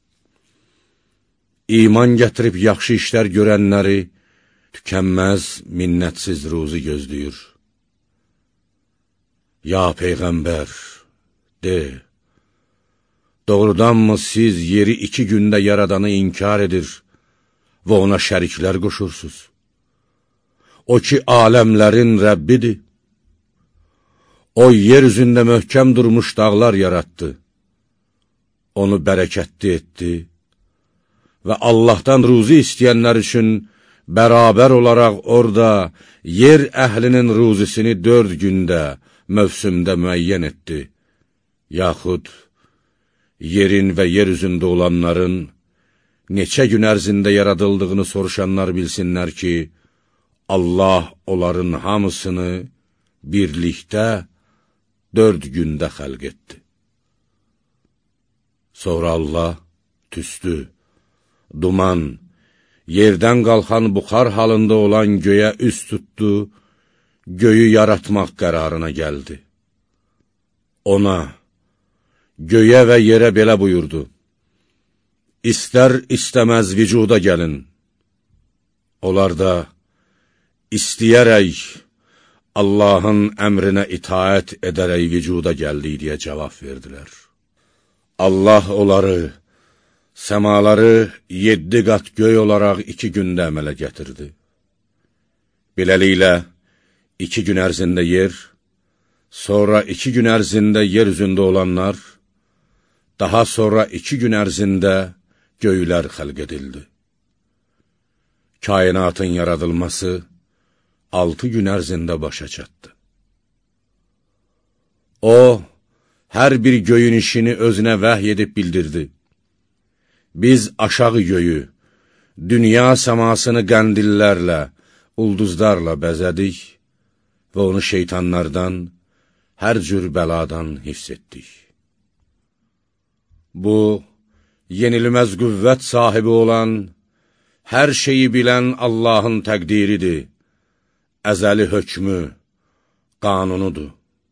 Speaker 1: İman gətirib yaxşı işlər görənləri tükənməz, minnətsiz ruzi gözləyir. Ya Peyğəmbər, de, doğrudanmı siz yeri iki gündə yaradanı inkar edir və ona şəriklər qoşursuz? O ki, aləmlərin Rəbbidir. O, yer üzündə möhkəm durmuş dağlar yarattı. Onu bərəkətli etdi və Allahdan ruzi istəyənlər üçün bərabər olaraq orada yer əhlinin ruzisini dörd gündə, mövsümdə müəyyən etdi. Yaxud, yerin və yer üzündə olanların neçə gün ərzində yaradıldığını soruşanlar bilsinlər ki, Allah onların hamısını birlikdə dörd gündə xəlq etdi. Sonra Allah tüstü, duman, yerdən qalxan buxar halında olan göyə üz tutdu, göyü yaratmaq qərarına gəldi. Ona, göyə və yerə belə buyurdu: İstər istəməz vücuda gəlin. Onlar da, istəyərək, Allahın əmrinə itaət edərək vücuda gəldik deyə cavab verdilər. Allah onları, səmaları yeddi qat göy olaraq iki gündə əmələ gətirdi. Beləliklə, iki gün ərzində yer, sonra iki gün ərzində yer üzündə olanlar, daha sonra iki gün ərzində göylər xəlq edildi. Kainatın yaradılması altı gün ərzində başa çatdı. O, hər bir göyün işini özünə vəhy edib bildirdi. Biz aşağı göyü, dünya səmasını qəndillərlə, ulduzlarla bəzədik və onu şeytanlardan, hər cür bəladan hifz etdik. Bu, yenilməz qüvvət sahibi olan, hər şeyi bilən Allahın təqdiridir, əzəli hökmü, qanunudur.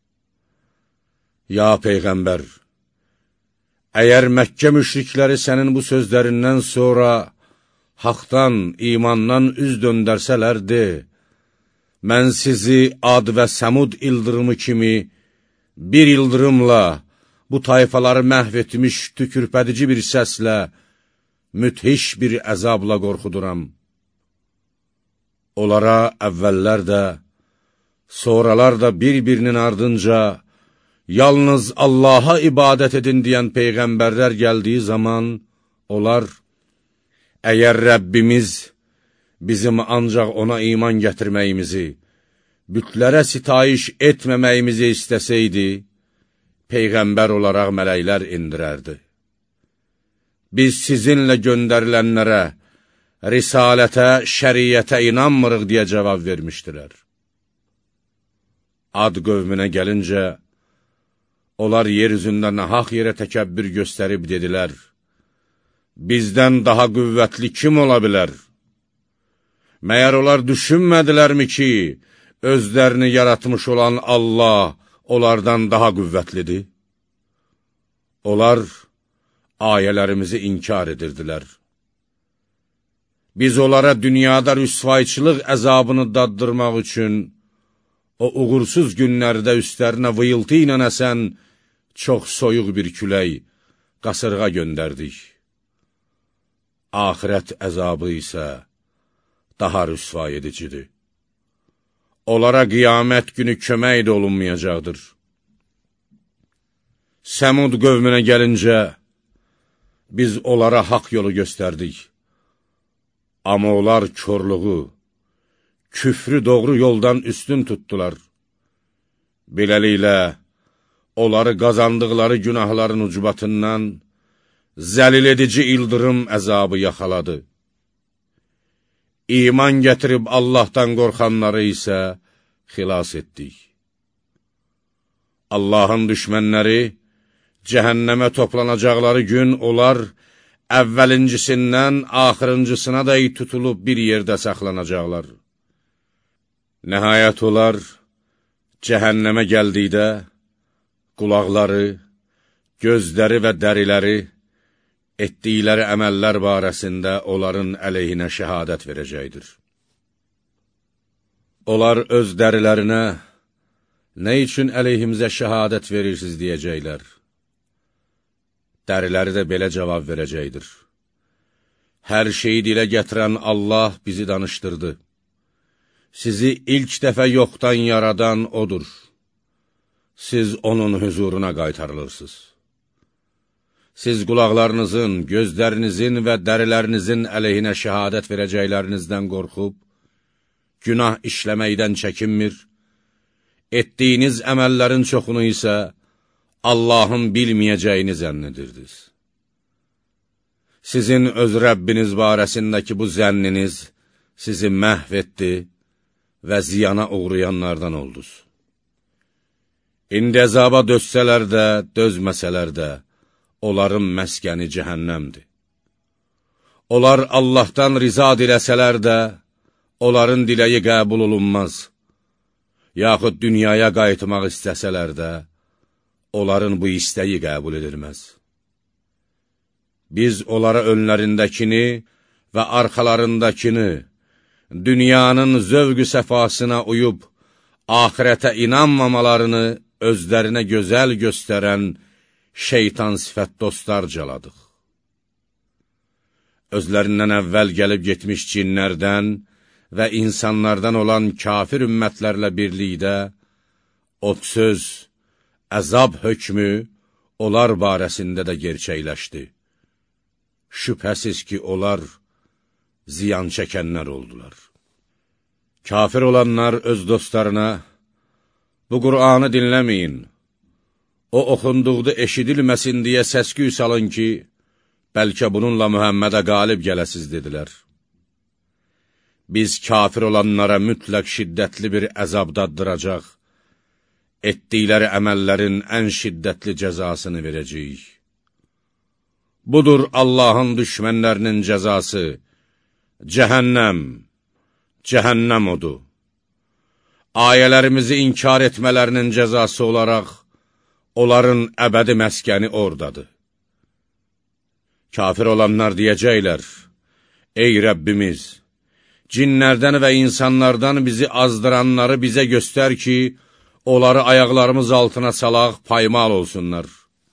Speaker 1: Ya Peyğəmbər, əgər Məkkə müşrikləri sənin bu sözlərindən sonra haqdan, imandan üz döndərsələr, de, mən sizi Ad və Səmud ildırımı kimi bir ildırımla bu tayfaları məhv etmiş tükürpədici bir səslə, müthiş bir əzabla qorxuduram. Onlara əvvəllər də, sonralar da bir-birinin ardınca, yalnız Allaha ibadət edin deyən Peyğəmbərlər gəldiyi zaman, onlar, əgər Rəbbimiz bizim ancaq ona iman gətirməyimizi, bütlərə sitayiş etməməyimizi istəsəydi, Peyğəmbər olaraq mələklər indirərdi. Biz sizinlə göndərilənlərə, risalətə, şəriyyətə inanmırıq deyə cavab vermişdilər. Ad qövmünə gəlincə, onlar yer üzündə nahaq yerə təkəbbür göstərib dedilər: bizdən daha qüvvətli kim ola bilər? Məyər onlar düşünmədilərmi ki, özlərini yaratmış olan Allah onlardan daha qüvvətlidir? Onlar ayələrimizi inkar edirdilər. Biz onlara dünyada rüsvayçılıq əzabını daddırmaq üçün o uğursuz günlərdə üstlərinə vıyıltı ilə əsən çox soyuq bir külək, qasırğa göndərdik. Axirət əzabı isə daha rüsva edicidir. Onlara qiyamət günü kömək də olunmayacaqdır. Səmud qövmünə gəlincə, biz onlara haqq yolu göstərdik. Amma onlar körluğu, küfrü doğru yoldan üstün tutdular. Beləliklə, onları qazandıqları günahların ucbatından zəlil edici ildırım əzabı yaxaladı. İman gətirib Allahdan qorxanları isə xilas etdik. Allahın düşmənləri cəhənnəmə toplanacaqları gün onlar əvvəlincisindən axırıncısına da tutulub bir yerdə saxlanacaqlar. Nəhayət onlar cəhənnəmə gəldikdə qulaqları, gözləri və dəriləri, etdikləri əməllər barəsində onların əleyhinə şəhadət verəcəkdir. Onlar öz dərilərinə, nə üçün əleyhimizə şəhadət verirsiniz deyəcəklər. Dəriləri də belə cavab verəcəkdir. Hər şeyi dilə gətirən Allah bizi danışdırdı. Sizi ilk dəfə yoxdan yaradan odur. Siz onun huzuruna qaytarılırsınız. Siz qulaqlarınızın, gözlərinizin və dərilərinizin əleyhinə şəhadət verəcəklərinizdən qorxub, günah işləməkdən çəkinmir, etdiyiniz əməllərin çoxunu isə Allahın bilməyəcəyini zənn edirdiniz. Sizin öz Rəbbiniz barəsindəki bu zənniniz sizi məhv etdi və ziyana uğrayanlardan oldunuz. İndi əzaba dözsələr də, dözməsələr də, onların məskəni cəhənnəmdir. Onlar Allahdan riza diləsələr də, onların diləyi qəbul olunmaz. Yaxud dünyaya qayıtmaq istəsələr də, onların bu istəyi qəbul edilməz. Biz onlara önlərindəkini və arxalarındakini, dünyanın zövq-ü səfasına uyub, ahirətə inanmamalarını özlərinə gözəl göstərən şeytan sifət dostlarcaladıq. Özlərindən əvvəl gəlib getmiş cinlərdən və insanlardan olan kafir ümmətlərlə birlikdə od söz, əzab hökmü onlar barəsində də gerçəkləşdi. Şübhəsiz ki, onlar ziyan çəkənlər oldular. Kafir olanlar öz dostlarına, bu Qur'anı dinləməyin, o oxunduqda eşidilməsin deyə səsküy salın ki, bəlkə bununla Mühəmmədə qalib gələsiz, dedilər. Biz kafir olanlara mütləq şiddətli bir əzab daddıracaq, etdikləri əməllərin ən şiddətli cəzasını verəcəyik. Budur Allahın düşmənlərinin cəzası, cəhənnəm, cəhənnəm odu. Ayələrimizi inkar etmələrinin cəzası olaraq, onların əbədi məskəni oradadır. Kafir olanlar deyəcəklər, ey Rəbbimiz, cinlərdən və insanlardan bizi azdıranları bizə göstər ki, onları ayaqlarımız altına salaq, paymal olsunlar.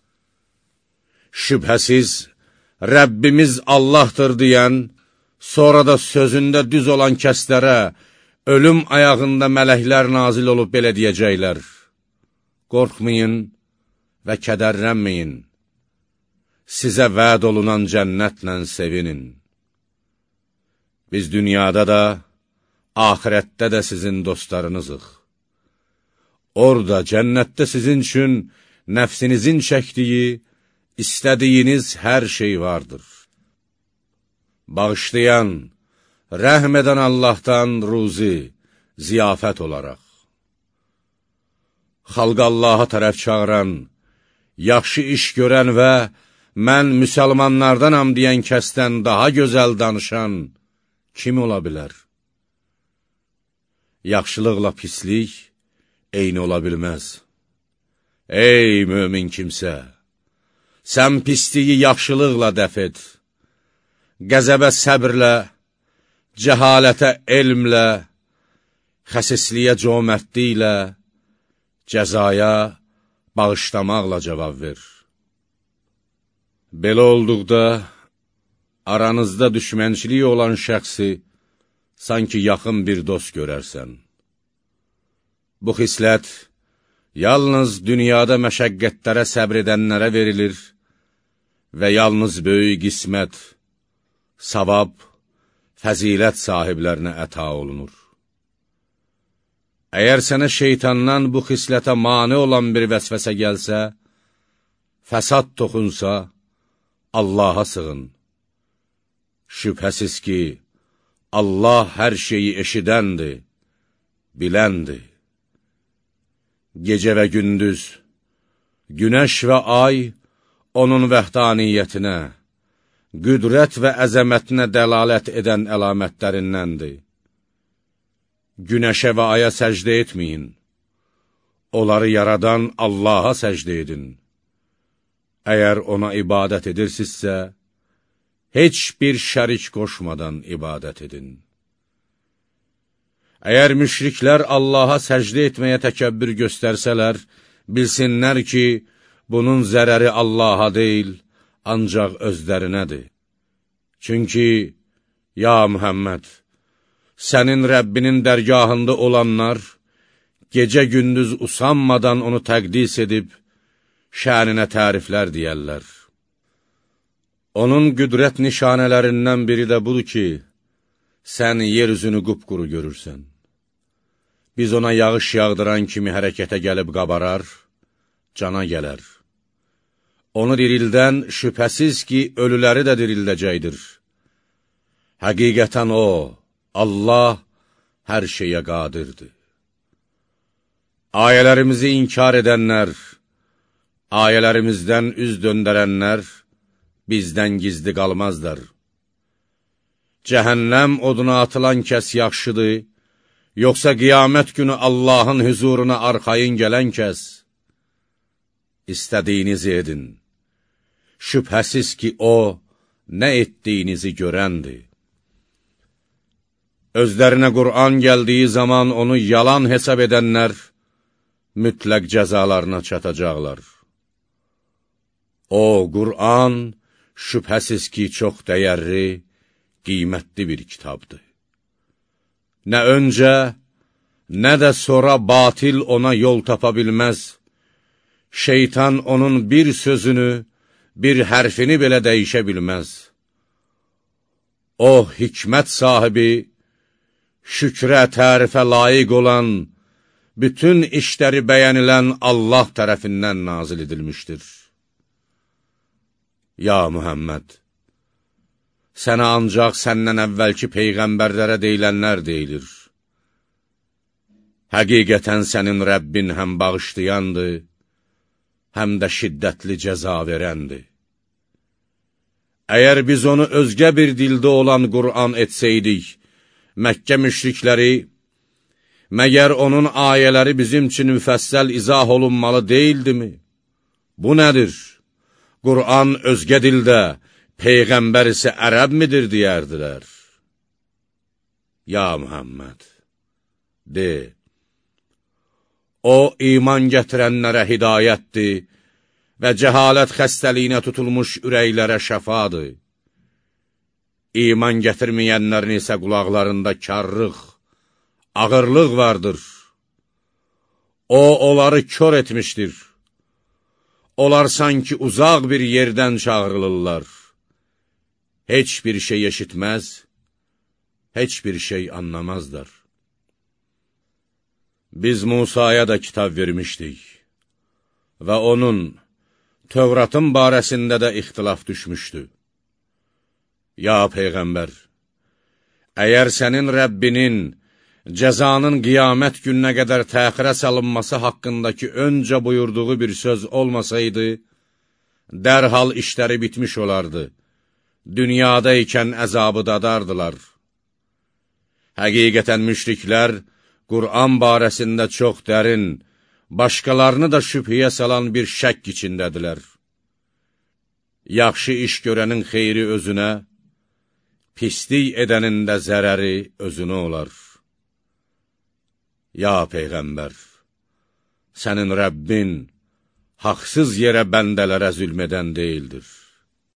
Speaker 1: Şübhəsiz, Rəbbimiz Allahdır deyən, sonra da sözündə düz olan kəslərə, ölüm ayağında mələklər nazil olub belə deyəcəklər. Qorxmayın və kədərlənməyin. Sizə vəd olunan cənnətlə sevinin. Biz dünyada da, ahirətdə də sizin dostlarınızıq. Orada, cənnətdə sizin üçün nəfsinizin çəkdiyi, istədiyiniz hər şey vardır. Bağışlayan, rəhm edən Allahdan ruzi, ziyafət olaraq. Xalq Allaha tərəf çağıran, yaxşı iş görən və mən müsəlmanlardanam deyən kəsdən daha gözəl danışan kim ola bilər? Yaxşılıqla pislik eyni ola bilməz. Ey mömin kimsə! Sən pisliyi yaxşılıqla dəf et. Qəzəbə səbrlə, cəhalətə elmlə, xəsisliyə cömərtliklə, cəzaya bağışlamaqla cavab ver. Belə olduqda, aranızda düşmənçiliyi olan şəxsi sanki yaxın bir dost görərsən. Bu xislət yalnız dünyada məşəqqətlərə səbr edənlərə verilir və yalnız böyük qismət, savab, fəzilət sahiblərinə əta olunur. Əgər sənə şeytandan bu xislətə mane olan bir vəsvəsə gəlsə, fəsad toxunsa, Allaha sığın. Şübhəsiz ki, Allah hər şeyi eşidəndir, biləndir. Gecə və gündüz, günəş və ay onun vəhdaniyyətinə, qüdrət və əzəmətinə dəlalət edən əlamətlərindəndir. Günəşə və aya səcdə etməyin, onları yaradan Allaha səcdə edin. Əgər ona ibadət edirsinizsə, heç bir şərik qoşmadan ibadət edin. Əgər müşriklər Allaha səcdə etməyə təkəbbür göstərsələr, bilsinlər ki, bunun zərəri Allaha deyil, ancaq özlərinədir. Çünki, ya Muhammed, sənin Rəbbinin dərgahında olanlar, gecə-gündüz usanmadan onu təqdis edib, şəninə təriflər deyərlər. Onun qüdrət nişanələrindən biri də budur ki, sən yer üzünü qupquru görürsən. Biz ona yağış yağdıran kimi hərəkətə gəlib qabarar, cana gələr. Onu dirildən şübhəsiz ki, ölüləri də dirildəcəkdir. Həqiqətən o, Allah hər şeyə qadirdir. Ayələrimizi inkar edənlər, ayələrimizdən üz döndərənlər bizdən gizli qalmazlar. Cəhənnəm oduna atılan kəs yaxşıdır, yoxsa qiyamət günü Allahın hüzuruna arxayın gələn kəs? İstədiyinizi edin. Şübhəsiz ki, o, nə etdiyinizi görəndir. Özlərinə Qur'an gəldiyi zaman onu yalan hesab edənlər, mütləq cəzalarına çatacaqlar. O, Qur'an, şübhəsiz ki, çox dəyərli, qiymətli bir kitabdır. Nə öncə, nə də sonra batil ona yol tapa bilməz. Şeytan onun bir sözünü, bir hərfini belə dəyişə bilməz. O, hikmət sahibi, şükrə, tərifə layiq olan, bütün işləri bəyənilən Allah tərəfindən nazil edilmişdir. Ya Muhammed, sənə ancaq səndən əvvəlki peyğəmbərlərə deyilənlər deyilir. Həqiqətən sənin Rəbbin həm bağışlayandır, həm də şiddətli cəza verəndir. Əgər biz onu özgə bir dildə olan Qur'an etsəydik, Məkkə müşrikləri, məgər onun ayələri bizim üçün müfəssəl izah olunmalı deyildimi? Bu nədir? Qur'an özgə dildə, Peyğəmbər isə ərəb midir, deyərdilər. Ya Muhammed, de, o, iman gətirənlərə hidayətdir və cəhalət xəstəliyinə tutulmuş ürəklərə şəfadır. İman gətirməyənlərin isə qulaqlarında karlıq, ağırlıq vardır. O, onları kör etmişdir. Onlar sanki uzaq bir yerdən çağırılırlar. Heç bir şey eşitməz, heç bir şey anlamazlar. Biz Musaya da kitab vermişdik və onun, Tövratın barəsində də ixtilaf düşmüşdü. Ya Peyğəmbər, əgər sənin Rəbbinin cəzanın qiyamət gününə qədər təxirə salınması haqqındakı öncə buyurduğu bir söz olmasaydı, dərhal işləri bitmiş olardı, dünyada ikən əzabı dadardılar. Həqiqətən müşriklər, Qur'an barəsində çox dərin, başqalarını da şübhəyə salan bir şəkk içindədilər. Yaxşı iş görənin xeyri özünə, pislik edənin də zərəri özünə olar. Ya Peyğəmbər, sənin Rəbbin haqsız yerə bəndələrə zülmədən deyildir.